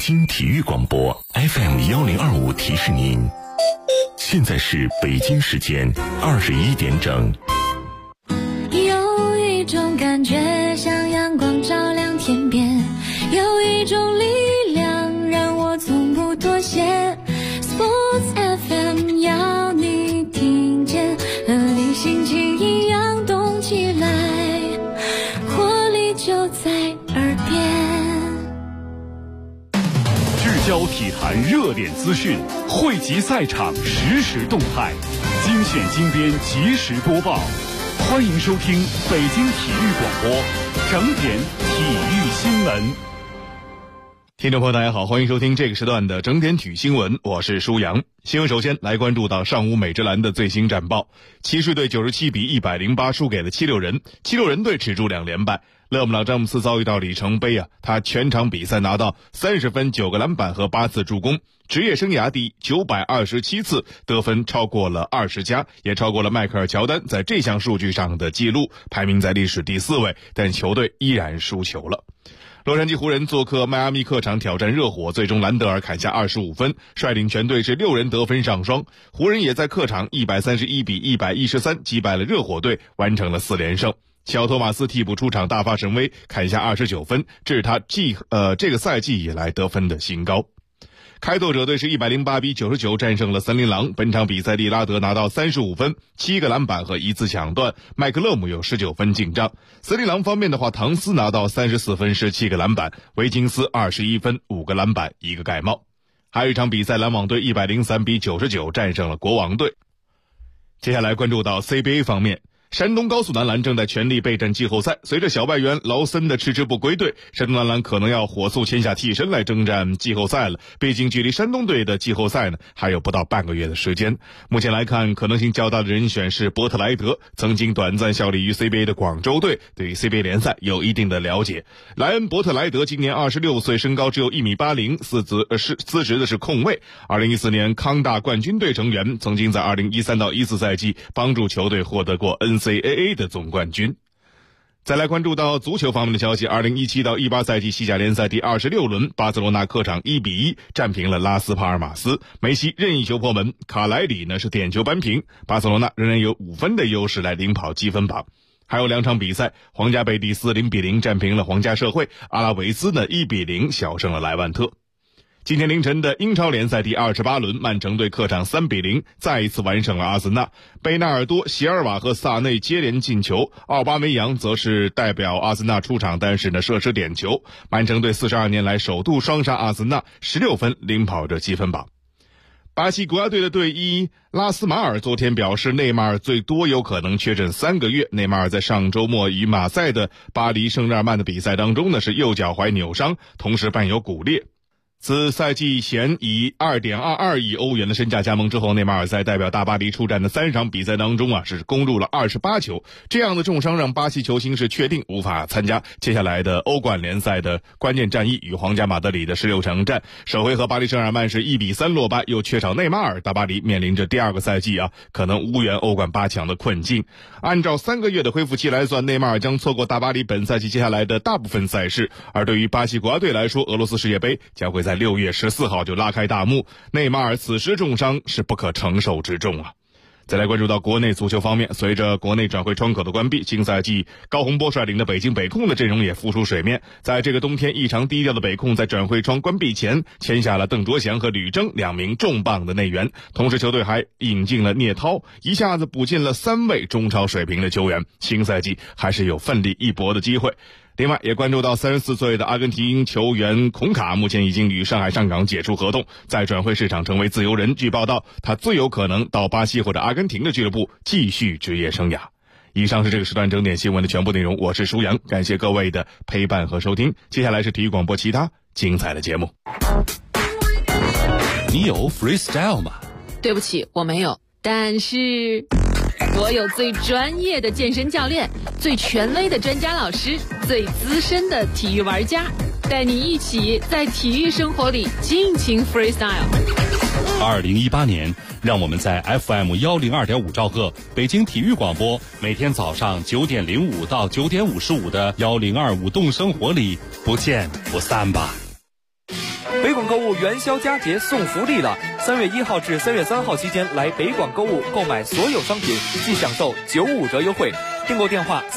京体育广播 FM1025提示您，现在是北京时间21点整。 有一种感觉像阳光照亮天边，有一种力量让我从不妥协。 Sports FM 要你听见，和你心情一样动起来，活力就在耳边。 聚焦体坛热点资讯，汇集赛场实时动态，精选精编及时播报。欢迎收听北京体育广播整点体育新闻。 听众朋友大家好，欢迎收听这个时段的整点体育新闻，我是舒阳。新闻首先来关注到上午美职篮的最新战报，骑士队97比108输给了76人，76人队止住2连败。勒姆朗詹姆斯遭遇到里程碑他全场比赛拿到30分、9个篮板和8次助攻，职业生涯第927次得分超过了20加，也超过了迈克尔乔丹在这项数据上的记录，排名在历史第4位，但球队依然输球了。洛杉矶湖人做客迈阿密客场挑战热火，最终兰德尔砍下25分，率领全队是6人得分上双。湖人也在客场131比113击败了热火队，完成了4连胜。小托马斯替补出场大发神威，砍下29分，这是他这个赛季以来得分的新高。开拓者队是108比99战胜了森林狼，本场比赛利拉德拿到35分、7个篮板和1次抢断，麦克勒姆有19分进账。森林狼方面的话，唐斯拿到34分、17个篮板，维金斯21分、5个篮板、1个盖帽。还有一场比赛，篮网队103比99战胜了国王队。接下来关注到 CBA 方面，山东高速男篮正在全力备战季后赛，随着小外援劳森的迟迟不归队，山东男篮可能要火速签下替身来征战季后赛了。毕竟距离山东队的季后赛还有不到半个月的时间。目前来看，可能性较大的人选是伯特莱德，曾经短暂效力于 CBA 的广州队，对于 CBA 联赛有一定的了解。莱恩·伯特莱德今年26岁，身高只有1.80米，资质的是控卫。2014年康大冠军队成员，曾经在2013到14赛季帮助球队获得过 NCAA 的总冠军。再来关注到足球方面的消息，2017到18赛季西甲联赛第26轮，巴塞罗那客场1比1战平了拉斯帕尔马斯，梅西任意球破门，卡莱里是点球扳平，巴塞罗那仍然有5分的优势来领跑积分榜。还有2场比赛，皇家贝蒂斯0比0战平了皇家社会，阿拉维斯1比0小胜了莱万特。今天凌晨的英超联赛第28轮，曼城队客场3比0再一次完胜了阿森纳，贝纳尔多、席尔瓦和萨内接连进球，奥巴梅扬则是代表阿森纳出场，但是射失点球。曼城队42年来首度双杀阿森纳，16分领跑着积分榜。巴西国家队的队医拉斯马尔昨天表示，内马尔最多有可能确诊3个月。内马尔在上周末与马赛的巴黎圣日耳曼的比赛当中是右脚踝扭伤，同时伴有骨裂。此赛季前以 2.22 亿欧元的身价加盟之后，内马尔在代表大巴黎出战的30场比赛当中是攻入了28球，这样的重伤让巴西球星是确定无法参加接下来的欧冠联赛的关键战役与皇家马德里的16强战。首回合巴黎圣日耳曼是1比3落败，又缺少内马尔，大巴黎面临着第2个赛季可能无缘欧冠8强的困境。按照3个月的恢复期来算，内马尔将错过大巴黎本赛季接下来的大部分赛事。而对于巴西国家队来说，俄罗斯世界杯将会在6月14号就拉开大幕，内马尔此时重伤是不可承受之重再来关注到国内足球方面，随着国内转会窗口的关闭，新赛季高洪波率领的北京北控的阵容也浮出水面。在这个冬天异常低调的北控，在转会窗关闭前签下了邓卓翔和吕征2名重磅的内援，同时球队还引进了聂涛，一下子补进了3位中超水平的球员，新赛季还是有奋力一搏的机会。另外也关注到34岁的阿根廷球员孔卡，目前已经与上海上港解除合同，在转会市场成为自由人。据报道，他最有可能到巴西或者阿根廷的俱乐部继续职业生涯。以上是这个时段整点新闻的全部内容，我是舒阳，感谢各位的陪伴和收听。接下来是体育广播其他精彩的节目。 你有 freestyle 吗？ 对不起，我没有，但是我有最专业的健身教练，最权威的专家老师，最资深的体育玩家，带你一起在体育生活里尽情 freestyle。 2018年，让我们在 FM102.5兆赫北京体育广播，每天早上9点05到9点55的1025动生活里不见不散吧。 北广购物元宵佳节送福利了！3月1号至3月3号期间来北广购物购买所有商品，即享受95折优惠。订购电话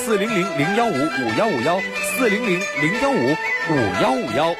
400-015-5151，400-015-5151。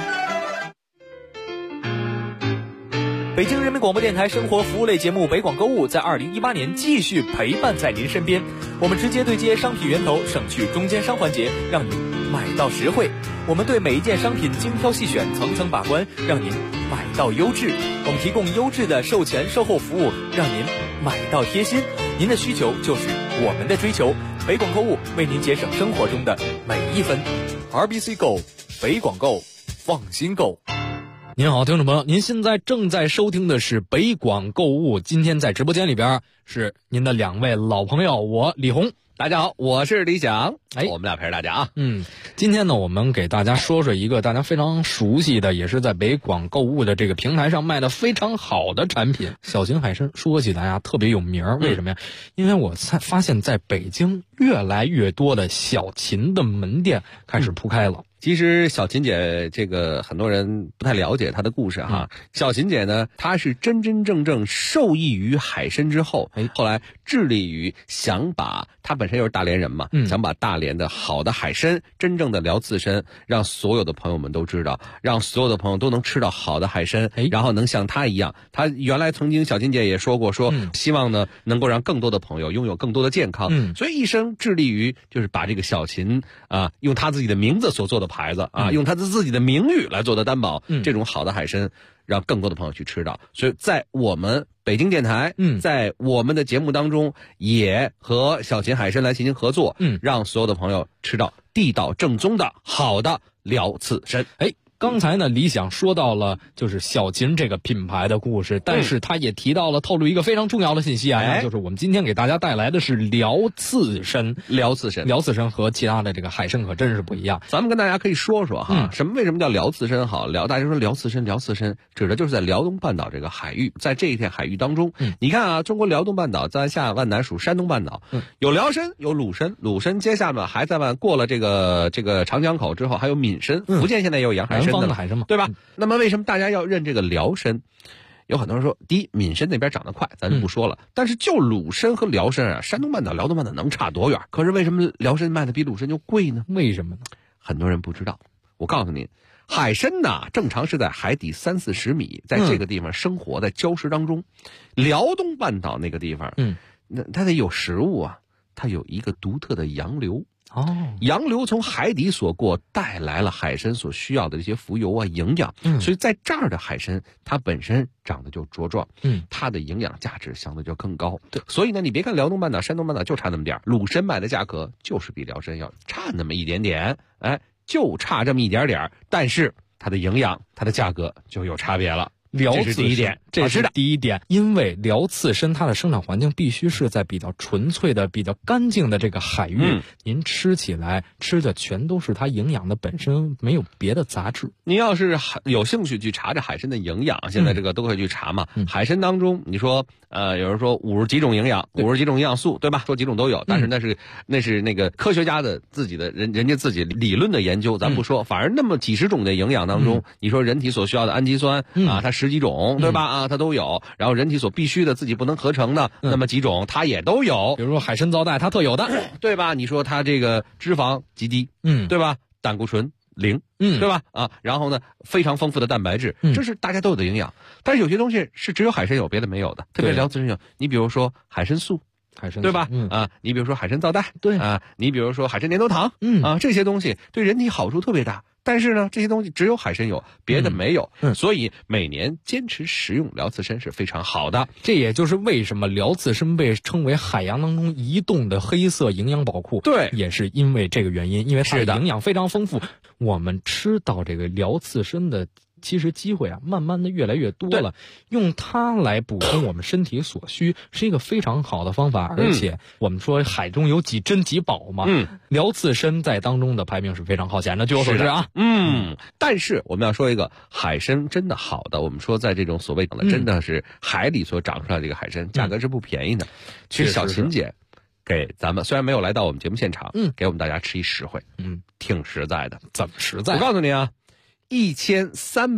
北京人民广播电台生活服务类节目《北广购物》在2018年继续陪伴在您身边。我们直接对接商品源头，省去中间商环节，让您买到实惠。我们对每一件商品精挑细选，层层把关，让您买到优质。我们提供优质的售前售后服务，让您买到贴心。您的需求就是我们的追求。北广购物为您节省生活中的每一分。RBC Go， 北广购，放心购。 您好，听众朋友，您现在正在收听的是北广购物。今天在直播间里边是您的2位老朋友，我李红。 大家好，我是李想。我们俩陪着大家啊。 今天呢，我们给大家说说一个大家非常熟悉的，也是在北广购物的这个平台上卖的非常好的产品——小秦海参。说起大家特别有名，为什么呀？因为我发现在北京越来越多的小秦的门店开始铺开了。 其实小秦姐这个很多人不太了解她的故事哈。小秦姐呢，她是真真正正受益于海参之后，后来致力于想把她本身又是大连人嘛，想把大连的好的海参，真正的辽刺参，让所有的朋友们都知道，让所有的朋友都能吃到好的海参，然后能像她一样。她原来曾经小秦姐也说过，希望呢能够让更多的朋友拥有更多的健康，所以一生致力于就是把这个小秦用她自己的名字所做的牌子用他自己的名誉来做的担保，这种好的海参让更多的朋友去吃到。所以在我们北京电台，在我们的节目当中也和小秦海参来进行合作，让所有的朋友吃到地道正宗的好的辽刺参。 刚才呢，李想说到了就是小秦这个品牌的故事，但是他也提到了透露一个非常重要的信息那就是我们今天给大家带来的是辽刺参。辽刺参和其他的这个海参可真是不一样。 咱们跟大家可以说说哈，为什么叫辽刺参好？大家说辽刺参指的就是在辽东半岛这个海域，在这一片海域当中，你看啊，中国辽东半岛在下万南属山东半岛，有辽参，有鲁参，接下来还在过了这个长江口之后，还有闽参，福建现在也有洋海参。 南方的海参嘛， 对吧？那么为什么大家要认这个辽参？有很多人说，第一，闽参那边长得快，咱就不说了。但是就鲁参和辽参山东半岛、辽东半岛能差多远？可是为什么辽参卖的比鲁参就贵呢？ 为什么呢？ 很多人不知道。我告诉您，海参呢，正常是在海底30-40米，在这个地方生活在礁石当中。辽东半岛那个地方，那它得有食物啊，它有一个独特的洋流。洋流从海底所过，带来了海参所需要的这些浮游营养，所以在这儿的海参它本身长得就茁壮，它的营养价值相对就更高。对，所以呢，你别看辽东半岛、山东半岛就差那么点，鲁参卖的价格就是比辽参要差那么一点点，就差这么一点点，但是它的营养、它的价格就有差别了。 辽刺参， 这是第一点， 这是第一点。因为辽刺参它的生长环境必须是在比较纯粹的、比较干净的这个海域，您吃起来吃的全都是它营养的本身，没有别的杂质。 您要是有兴趣去查这海参的营养，现在这个都可以去查嘛。海参当中，你说有人说50几种营养，50几种营养素，对吧？说几种都有，但是那是那个科学家的自己的人家自己理论的研究，咱不说。反而那么几十种的营养当中，你说人体所需要的氨基酸它10几种，对吧？它都有。然后人体所必须的自己不能合成的那么几种，它也都有。 比如说海参皂带，它特有的， 对吧？你说它这个脂肪极低，对吧？胆固醇0，对吧？然后呢，非常丰富的蛋白质，这是大家都有的营养。但是有些东西是只有海参有，别的没有的。特别辽刺参有，你比如说海参素，对吧？你比如说海参皂带，对你比如说海参粘多糖，这些东西对人体好处特别大。但是呢，这些东西只有海参有，别的没有，所以每年坚持食用辽刺参是非常好的。 这也就是为什么辽刺参被称为海洋当中移动的黑色营养宝库。 对， 也是因为这个原因，因为它的营养非常丰富。我们吃到这个辽刺参的其实机会慢慢的越来越多了，用它来补充我们身体所需是一个非常好的方法。而且我们说海中有几珍几宝嘛，辽刺参在当中的排名是非常靠前的，据我所知啊。 但是我们要说一个海参真的好的，我们说在这种所谓的真的是海里所长出来的这个海参，价格是不便宜的。其实小秦姐给咱们虽然没有来到我们节目现场，给我们大家吃一实惠，挺实在的。 怎么实在？ 我告诉你啊，1300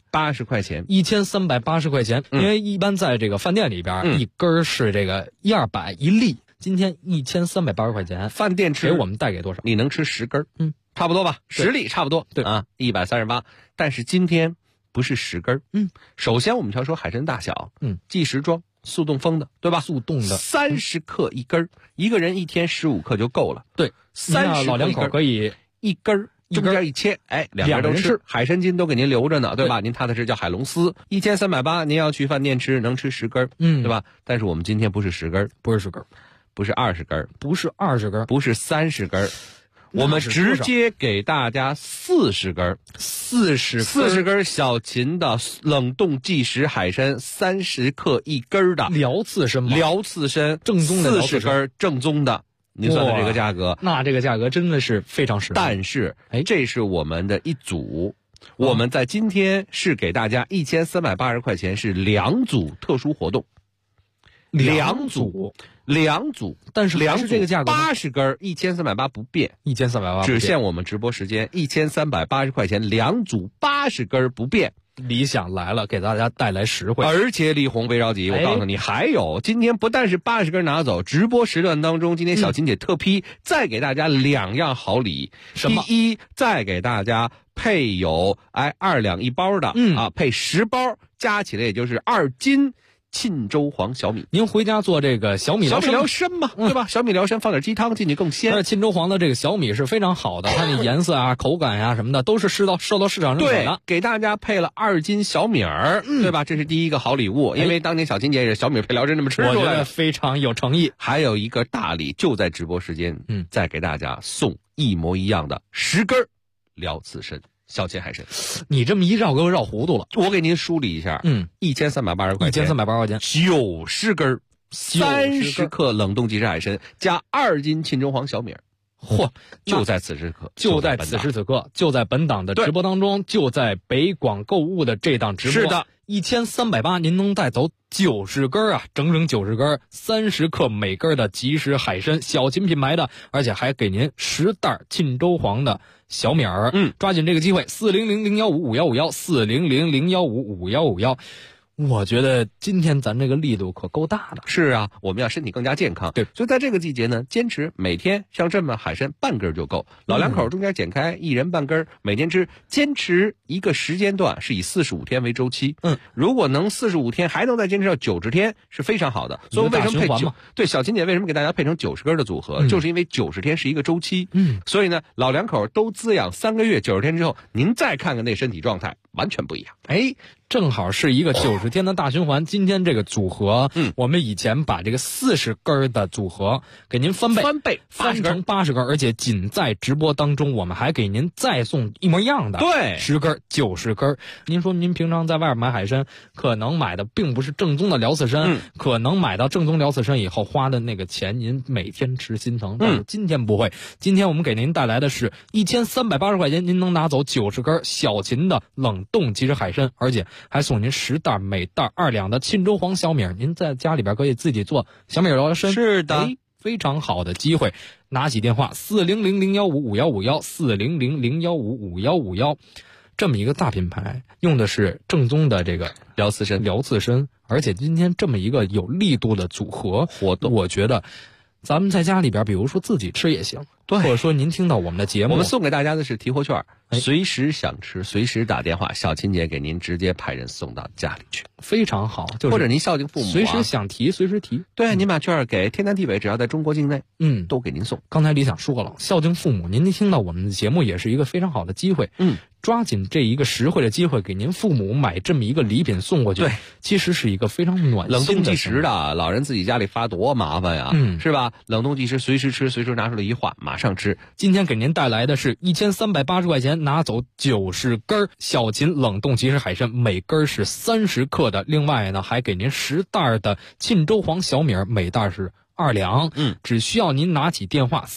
80块钱 ，1380块钱。因为一般在这个饭店里边，一根是这个120一粒，今天1380块钱， 饭店吃给我们带给多少？ 你能吃10根，差不多吧，10粒差不多， 对啊，138。但是今天不是10根，首先我们要说海参大小，即食装。速冻封的，对吧？ 速冻的 ，30克一根，一个人一天15克就够了。 对 ，30 老两口可以一根，中间一切，两个人都吃。海参筋都给您留着呢，对吧？您踏踏实叫海龙丝，1380，您要去饭店吃，能吃10根，对吧？但是我们今天不是10根， 不是10根， 不是20根， 不是20根， 不是30根。我们直接给大家40根，40根小秦的冷冻即食海参，30克一根的辽刺参， 辽刺参正宗的 40根正宗的，您算算这个价格， 那这个价格真的是非常实惠。 但是，这是我们的一组，我们在今天是给大家1380块钱，是2组特殊活动，2组， 但是还是这个价格 ，80根1380不变 ，1380 只限我们直播时间，1380块钱2组80根不变。 理想来了，给大家带来实惠， 而且李红别着急，我告诉你，还有今天不但是80根拿走，直播时段当中，今天小琴姐特批，再给大家2样好礼。 什么？ 第一，再给大家配有2两1包的，配10包，加起来也就是2斤。沁州黄小米， 您回家做这个小米疗参嘛，对吧？小米疗参放点鸡汤进去更鲜。 而且沁州黄的这个小米是非常好的，它的颜色啊、口感啊什么的都是受到市场认可的。 对，给大家配了2斤小米儿，对吧？这是第一个好礼物，因为当年小琴姐也是小米配疗参这么吃出来的， 我觉得非常有诚意。 还有一个大礼，就在直播时间，再给大家送一模一样的10根辽刺参。小秦海参， 你这么一绕给我绕糊涂了。 我给您梳理一下，1380块钱 ，1380块钱 ，90根，30克冷冻即食海参加2斤沁州黄小米。嚯！就在此时刻， 就在此时此刻，就在本档的直播当中，就在北广购物的这档直播。 是的 ，1380，您能带走90根啊，整整90根，30克每根的即食海参，小秦品牌的，而且还给您10袋沁州黄的小米儿。抓紧这个机会，400-015-5151，400-015-5151。我觉得今天咱这个力度可够大的。 是啊，我们要身体更加健康。 对， 所以在这个季节呢，坚持每天像这么海参半根就够，老两口中间剪开，一人半根，每天吃，坚持一个时间段是以45天为周期。如果能45天还能再坚持到90天是非常好的。所以为什么配对小秦姐为什么给大家配成90根的组合，就是因为90天是一个周期。所以呢，老两口都滋养3个月，90天之后您再看看那身体状态完全不一样。 正好是一个90天的大循环。今天这个组合，我们以前把这个40根的组合给您翻倍翻成80根，而且仅在直播当中，我们还给您再送一模一样的10根90根。您说您平常在外面买海参，可能买的并不是正宗的辽刺参，可能买到正宗辽刺参以后花的那个钱，您每天吃心疼。但是今天不会，今天我们给您带来的是1380块钱，您能拿走90根小秦的冷冻即食海参，而且还送您10袋，每袋2两的沁州黄小米，您在家里边可以自己做小米疗参。 是的， 非常好的机会。拿起电话400-015-5151，400-015-5151，这么一个大品牌，用的是正宗的这个辽刺参， 而且今天这么一个有力度的组合活动， 我觉得咱们在家里边，比如说自己吃也行， 对， 或者说您听到我们的节目， 我们送给大家的是提货券，随时想吃，随时打电话，小秦姐给您直接派人送到家里去， 非常好。就是或者您孝敬父母， 随时想提随时提。 对，您把券给天南地北，只要在中国境内，都给您送。 刚才李想说了，孝敬父母，您听到我们的节目也是一个非常好的机会。抓紧这一个实惠的机会，给您父母买这么一个礼品送过去， 对， 其实是一个非常暖心的。 冷冻即食的，老人自己家里发多麻烦呀，是吧？冷冻即食，随时吃，随时拿出来一化，马上吃。 今天给您带来的是1380块钱，拿走90根小秦冷冻即食海参，每根是30克的。另外呢，还给您10袋的沁州黄小米，每袋是2两。只需要您拿起电话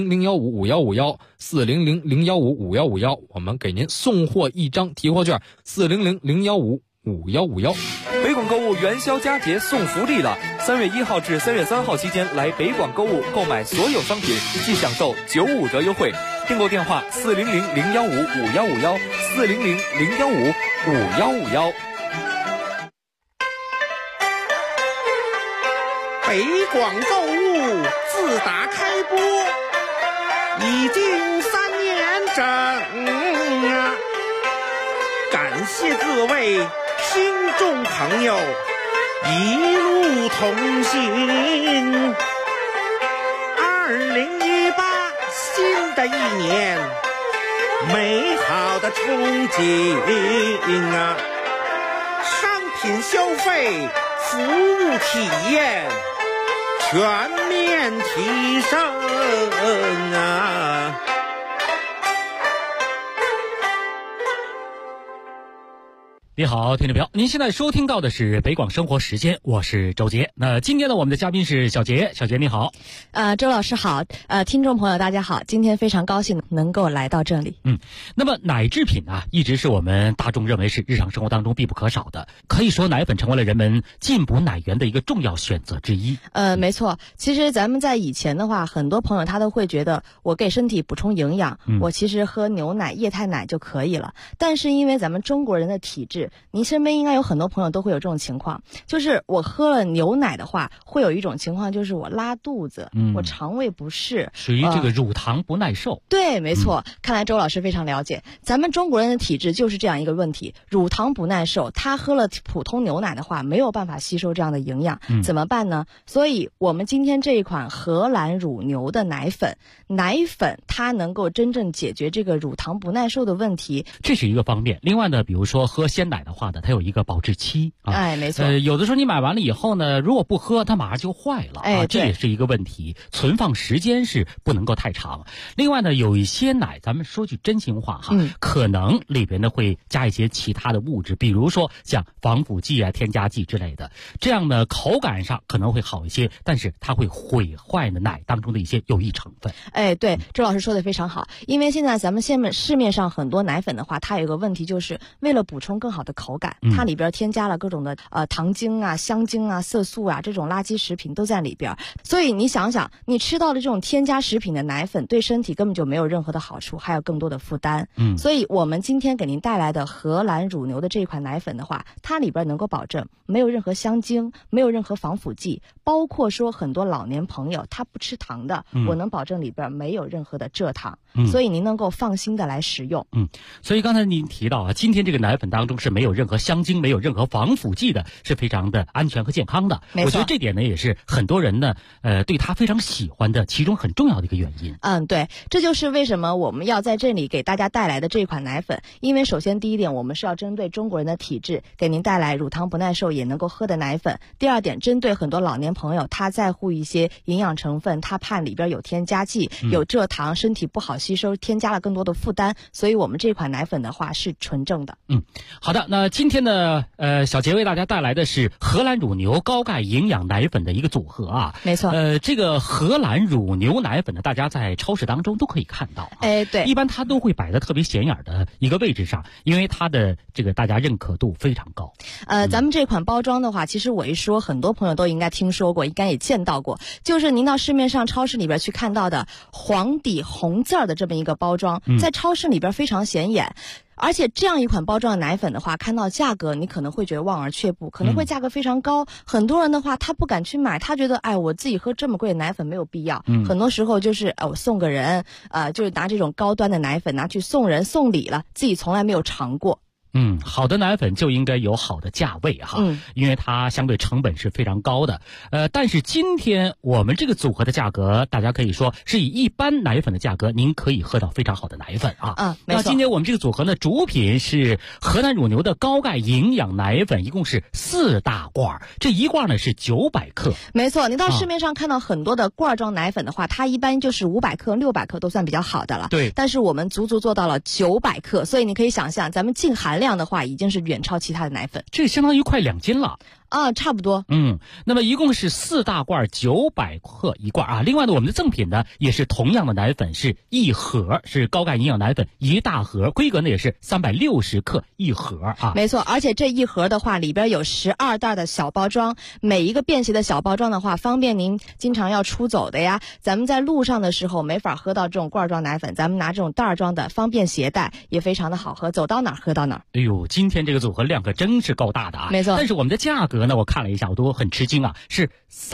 400-015-5151，400-015-5151，我们给您送货一张提货券，400-015-5151。 北广购物元宵佳节送福利了！3月1号至3月3号期间来北广购物购买所有商品，即享受95折优惠。订购电话400-015-5151，400-015-5151。 5151。 北广购物自打开播已经3年整啊，感谢各位听众朋友一路同行。2018新的一年，美好的憧憬啊，商品消费、服务体验全面提升啊！ 你好，听众朋友，您现在收听到的是北广生活时间，我是周杰。那今天呢，我们的嘉宾是小杰，小杰你好。 周老师好，听众朋友大家好，今天非常高兴能够来到这里。 那么奶制品啊，一直是我们大众认为是日常生活当中必不可少的，可以说奶粉成为了人们进补奶源的一个重要选择之一。 没错，其实咱们在以前的话，很多朋友他都会觉得我给身体补充营养，我其实喝牛奶、液态奶就可以了。但是因为咱们中国人的体质，您身边应该有很多朋友都会有这种情况，就是我喝了牛奶的话，会有一种情况就是我拉肚子，我肠胃不适， 属于这个乳糖不耐受。 对，没错，看来周老师非常了解，咱们中国人的体质就是这样一个问题，乳糖不耐受，他喝了普通牛奶的话，没有办法吸收这样的营养，怎么办呢？所以我们今天这一款荷兰乳牛的奶粉它能够真正解决这个乳糖不耐受的问题， 这是一个方面。另外呢，比如说喝鲜奶的话呢，它有一个保质期啊， 没错。 有的时候你买完了以后呢，如果不喝，它马上就坏了这也是一个问题，存放时间是不能够太长。另外呢，有一些奶，咱们说句真心话哈，可能里边呢会加一些其他的物质，比如说像防腐剂啊、添加剂之类的，这样呢口感上可能会好一些，但是它会毁坏呢奶当中的一些有益成分。 对，周老师说的非常好，因为现在咱们市面上很多奶粉的话，它有一个问题，就是为了补充更好的口感，它里边添加了各种的糖精啊、香精啊、色素啊，这种垃圾食品都在里边。所以你想想，你吃到的这种添加食品的奶粉，对身体根本就没有任何的好处，还有更多的负担。所以我们今天给您带来的荷兰乳牛的这款奶粉的话，它里边能够保证没有任何香精，没有任何防腐剂，包括说很多老年朋友他不吃糖的，我能保证里边没有任何的蔗糖，所以您能够放心的来食用。 所以刚才您提到啊，今天这个奶粉当中是没有任何香精、没有任何防腐剂的，是非常的安全和健康的。我觉得这点呢，也是很多人呢，对它非常喜欢的其中很重要的一个原因。 对，这就是为什么我们要在这里给大家带来的这款奶粉。因为首先第一点，我们是要针对中国人的体质，给您带来乳糖不耐受也能够喝的奶粉。第二点，针对很多老年朋友，他在乎一些营养成分，他怕里边有添加剂、有蔗糖，身体不好吸收，添加了更多的负担，所以我们这款奶粉的话是纯正的。 好的，那今天呢，小杰为大家带来的是荷兰乳牛高钙营养奶粉的一个组合啊。 没错。 这个荷兰乳牛奶粉呢，大家在超市当中都可以看到。 对。 一般它都会摆在特别显眼的一个位置上，因为它的这个大家认可度非常高。 咱们这款包装的话，其实我一说，很多朋友都应该听说过，应该也见到过，就是您到市面上超市里边去看到的黄底红字儿的这么一个包装，在超市里边非常显眼。而且这样一款包装的奶粉的话，看到价格你可能会觉得望而却步，可能会价格非常高。很多人的话他不敢去买，他觉得我自己喝这么贵的奶粉没有必要。很多时候就是我送个人，就是拿这种高端的奶粉拿去送人送礼了，自己从来没有尝过。 好的奶粉就应该有好的价位哈，因为它相对成本是非常高的。但是今天我们这个组合的价格，大家可以说是以一般奶粉的价格，您可以喝到非常好的奶粉啊。 没错。 那今天我们这个组合呢，主品是荷兰乳牛的高钙营养奶粉，一共是4大罐，这一罐呢是900克。 没错，您到市面上看到很多的罐装奶粉的话，它一般就是500克、600克都算比较好的了。 对。 但是我们足足做到了900克，所以你可以想象，咱们净含量的话，已经是远超其他的奶粉。 这相当于快2斤了。 差不多。 那么一共是4大罐900克一罐啊。另外呢，我们的赠品呢也是同样的奶粉，是一盒，是高钙营养奶粉1大盒，规格呢也是360克一盒啊。 没错，而且这一盒的话，里边有12袋的小包装，每一个便携的小包装的话，方便您经常要出走的呀。咱们在路上的时候没法喝到这种罐装奶粉，咱们拿这种袋装的，方便携带，也非常的好喝，走到哪儿喝到哪儿。 哎呦，今天这个组合量可真是够大的啊！ 没错， 但是我们的价格呢，我看了一下，我都很吃惊啊，是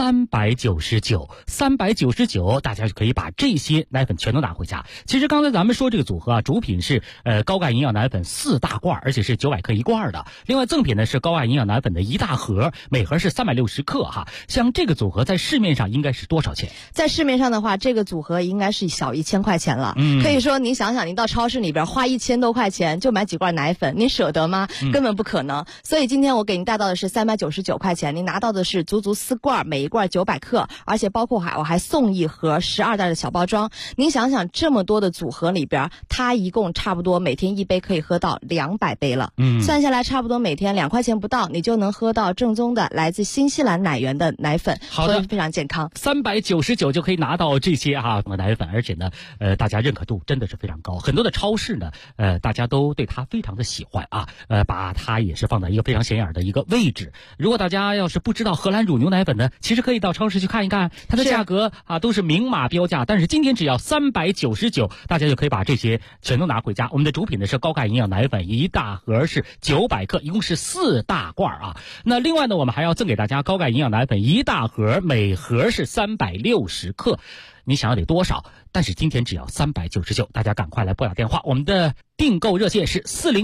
399，大家就可以把这些奶粉全都拿回家。其实刚才咱们说这个组合啊，主品是高钙营养奶粉4大罐，而且是900克一罐的。另外赠品呢是高钙营养奶粉的1大盒，每盒是360克哈。像这个组合在市面上应该是多少钱？ 在市面上的话，这个组合应该是小1000块钱了。可以说您想想，您到超市里边花1000多块钱就买几罐奶粉，您舍得吗？根本不可能。所以今天我给您带到的是399块钱，您拿到的是足4罐，每一罐900克，而且包括我还送一盒12袋的小包装。您想想，这么多的组合里边，它一共差不多每天一杯可以喝到200杯了。算下来差不多每天2块钱不到，你就能喝到正宗的来自新西兰奶源的奶粉， 好的， 非常健康。 399就可以拿到这些奶粉，而且呢，大家认可度真的是非常高。很多的超市呢，大家都对它非常的喜欢啊，把它也是放在一个非常显眼的一个位置。如果大家要是不知道荷兰乳牛奶粉呢，其实可以到超市去看一看，它的价格都是明码标价，但是今天只要399，大家就可以把这些全都拿回家。我们的主品呢是高钙营养奶粉1大盒是900克，一共是4大罐啊。那另外呢，我们还要赠给大家高钙营养奶粉1大盒，每盒是360克。你想要得多少？但是今天只要399，大家赶快来拨打电话，我们的订购热线是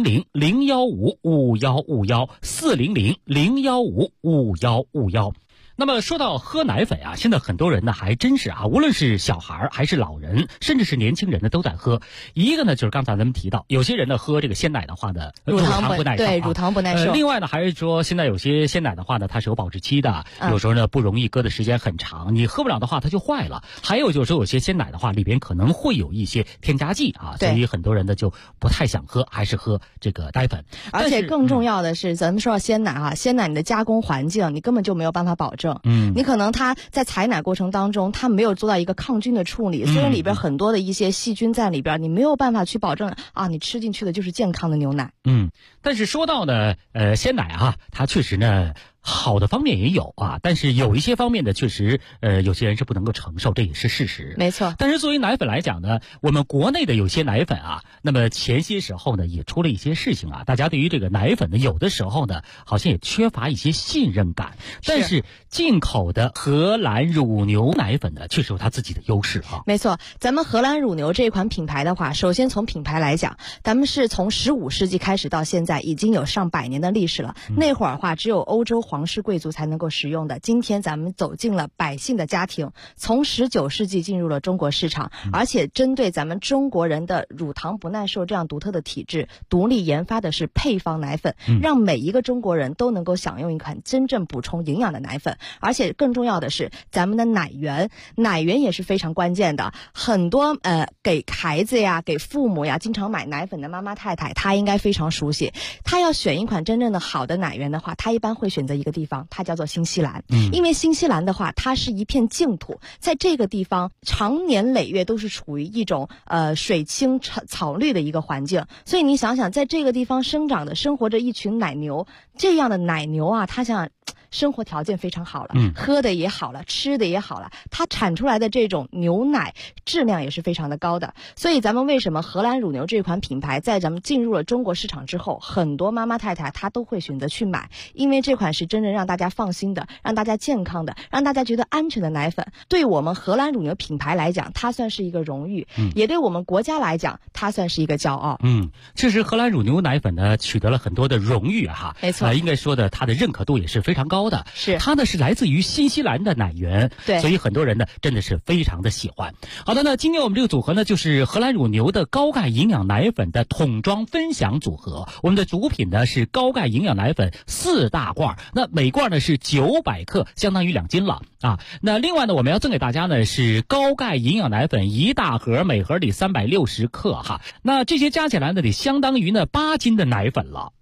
400-015-5151，400-015-5151。那么说到喝奶粉啊，现在很多人呢还真是无论是小孩还是老人，甚至是年轻人呢都在喝。一个呢就是刚才咱们提到，有些人呢喝这个鲜奶的话呢，乳糖不耐受， 对，乳糖不耐受。 另外呢还是说现在有些鲜奶的话呢，它是有保质期的，有时候呢不容易搁的时间很长，你喝不了的话它就坏了。还有就是说有些鲜奶的话里边可能会有一些添加剂所以很多人呢就不太想喝，还是喝这个奶粉。 而且更重要的是，咱们说到鲜奶鲜奶你的加工环境你根本就没有办法保证。你可能它在采奶过程当中，它没有做到一个抗菌的处理，所以里边很多的一些细菌在里边，你没有办法去保证你吃进去的就是健康的牛奶。 但是说到呢，鲜奶它确实呢好的方面也有但是有一些方面呢，确实有些人是不能够承受，这也是事实。 没错。 但是作为奶粉来讲呢，我们国内的有些奶粉那么前些时候呢也出了一些事情大家对于这个奶粉呢有的时候呢好像也缺乏一些信任感。但是进口的荷兰乳牛奶粉呢确实有它自己的优势没错，咱们荷兰乳牛这款品牌的话，首先从品牌来讲，咱们是从15世纪开始到现在已经有上百年的历史了。那会儿只有欧洲皇室贵族才能够使用的，今天咱们走进了百姓的家庭，从19世纪进入了中国市场，而且针对咱们中国人的乳糖不耐受这样独特的体质，独立研发的是配方奶粉，让每一个中国人都能够享用一款真正补充营养的奶粉。而且更重要的是，咱们的奶源也是非常关键的。很多给孩子给父母经常买奶粉的妈妈太太，她应该非常熟悉。她要选一款真正的好的奶源的话，她一般会选择一个地方，它叫做新西兰。因为新西兰的话，它是一片净土，在这个地方长年累月都是处于一种水清草绿的一个环境，所以你想想，在这个地方生活着一群奶牛，这样的奶牛它想生活条件非常好了，喝的也好了，吃的也好了，它产出来的这种牛奶质量也是非常的高的。所以咱们为什么荷兰乳牛这款品牌在咱们进入了中国市场之后，很多妈妈太太她都会选择去买，因为这款是真正让大家放心的，让大家健康的，让大家觉得安全的奶粉。对我们荷兰乳牛品牌来讲，它算是一个荣誉，也对我们国家来讲，它算是一个骄傲。 确实荷兰乳牛奶粉呢取得了很多的荣誉没错， 应该说的它的认可度也是非常高的。 是它呢是来自于新西兰的奶源， 对， 所以很多人呢真的是非常的喜欢。好的，那今天我们这个组合呢就是荷兰乳牛的高钙营养奶粉的桶装分享组合。我们的主品呢是高钙营养奶粉4大罐，那每罐呢是900克，相当于2斤了那另外呢我们要赠给大家呢是高钙营养奶粉1大盒，每盒里360克那这些加起来呢得相当于呢8斤的奶粉了。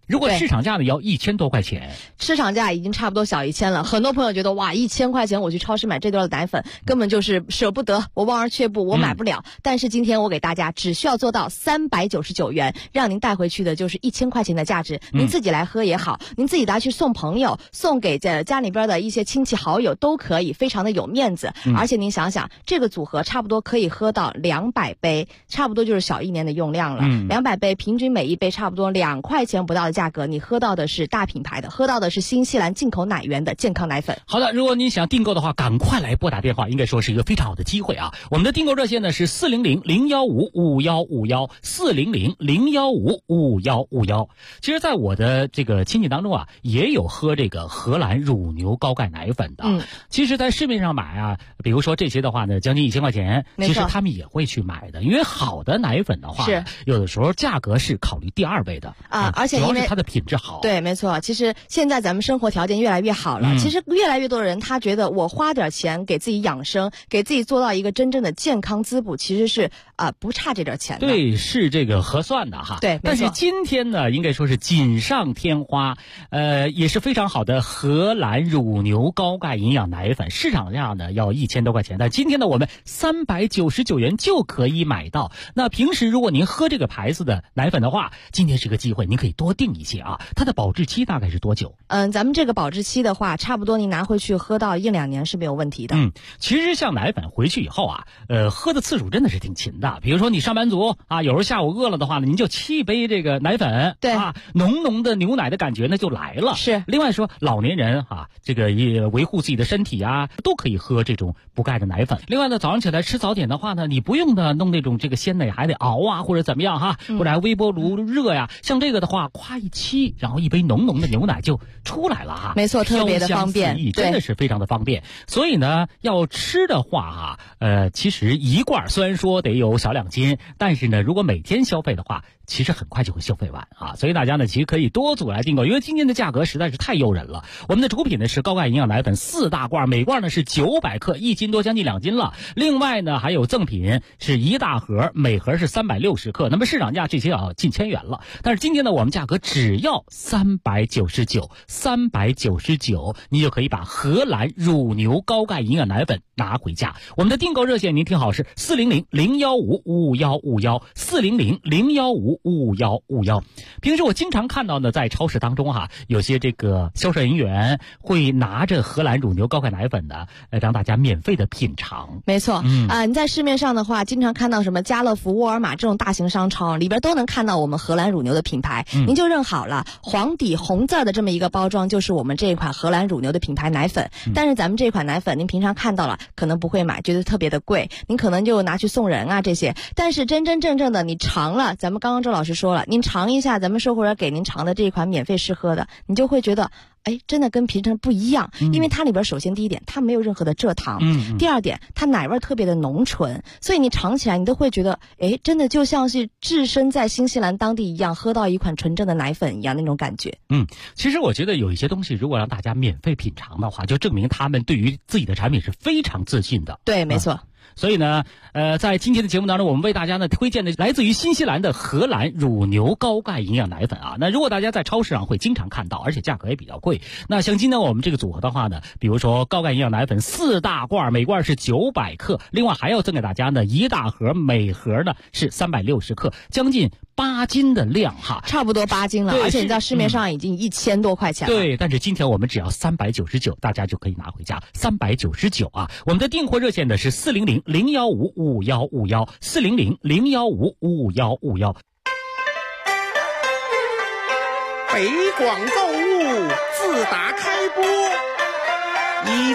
如果市场价呢要1000多块钱， 市场价已经差不多小1000了。很多朋友觉得哇，1000块钱我去超市买这袋奶粉根本就是舍不得，我望而却步，我买不了。但是今天我给大家只需要做到399元，让您带回去的就是1000块钱的价值。您自己来喝也好，您自己拿去送朋友，送给家里边的一些亲戚好友都可以，非常的有面子。而且您想想，这个组合差不多可以喝到200杯，差不多就是小1年的用量了。200杯，平均每一杯差不多2块钱不到的价格，你喝到的是大品牌的，喝到的是新西兰进口奶源的健康奶粉。 好的，如果您想订购的话，赶快来拨打电话，应该说是一个非常好的机会啊。我们的订购热线呢是400-015-5151，400-015-5151。其实在我的这个亲戚当中啊，也有喝这个荷兰乳牛高钙奶粉的。其实在市面上买啊，比如说这些的话呢，将近1000块钱，其实他们也会去买的，因为好的奶粉的话呢，有的时候价格是考虑第2位的啊，而且因为它的品质好。 对，没错。其实现在咱们生活条件越来越好了，其实越来越多的人他觉得我花点钱给自己养生，给自己做到一个真正的健康滋补，其实是不差这点钱的。 对，是这个合算的哈。 对， 但是今天呢，应该说是锦上添花，也是非常好的荷兰乳牛高钙营养奶粉，市场价呢要1000多块钱，但今天呢我们399元就可以买到。那平时如果您喝这个牌子的奶粉的话，今天是个机会，您可以多订一些啊。它的保质期大概是多久？ 咱们这个保质期的话，差不多您拿回去喝到1-2年是没有问题的。 其实像奶粉回去以后啊，喝的次数真的是挺勤的。比如说你上班族啊，有时候下午饿了的话呢，您就沏一杯这个奶粉， 对啊，浓浓的牛奶的感觉呢就来了。 是。 另外说老年人啊，这个也维护自己的身体啊，都可以喝这种补钙的奶粉。另外呢，早上起来吃早点的话呢，你不用的弄那种这个鲜奶还得熬啊，或者怎么样哈，或者还微波炉热呀。像这个的话，夸一沏，然后一杯浓浓的牛奶就出来了哈。 没错，特别的方便， 真的是非常的方便。所以呢，要吃的话其实一罐虽然说得有小2斤，但是呢，如果每天消费的话，其实很快就会消费完啊。所以大家呢，其实可以多组来订购，因为今天的价格实在是太诱人了。我们的主品呢是高钙营养奶粉4大罐，每罐呢是900克，1斤多，将近2斤了。另外呢，还有赠品是1大盒，每盒是360克。那么市场价这些要近1000元了，但是今天呢，我们价格只要399，你就可以把荷兰乳牛高钙营养奶粉拿回家。我们的订购热线您听好是400-015-5151，400-015-5151。平时我经常看到呢，在超市当中有些这个销售人员会拿着荷兰乳牛高钙奶粉的，让大家免费的品尝。 没错，你在市面上的话，经常看到什么家乐福、沃尔玛这种大型商超里边都能看到我们荷兰乳牛的品牌，您就认好了，黄底红字的这么一个包装就是我们这一款荷兰乳牛的品牌奶粉。但是咱们这款奶粉您平常看到了可能不会买，觉得特别的贵，您可能就拿去送人啊这些。但是真真正正的你尝了，咱们刚刚周老师说了，您尝一下咱们售货员给您尝的这一款免费试喝的，你就会觉得真的跟平常不一样。因为它里边首先第一点它没有任何的蔗糖，第二点它奶味特别的浓醇，所以你尝起来你都会觉得真的就像是置身在新西兰当地一样，喝到一款纯正的奶粉一样那种感觉。 其实我觉得有一些东西如果让大家免费品尝的话，就证明他们对于自己的产品是非常自信的。 对，没错。 所以呢，在今天的节目当中，我们为大家呢推荐的来自于新西兰的荷兰乳牛高钙营养奶粉啊。那如果大家在超市上会经常看到，而且价格也比较贵。那像今天我们这个组合的话呢，比如说高钙营养奶粉4大罐，每罐是900克，另外还要赠给大家呢1大盒，每盒呢是360克，将近8斤的量哈， 差不多8斤了，而且你在市面上已经1000多块钱了。 对，但是今天我们只要399，大家就可以拿回家，399啊。我们的订货热线呢是400-015-5151，400-015-5151。 北广购物自打开播。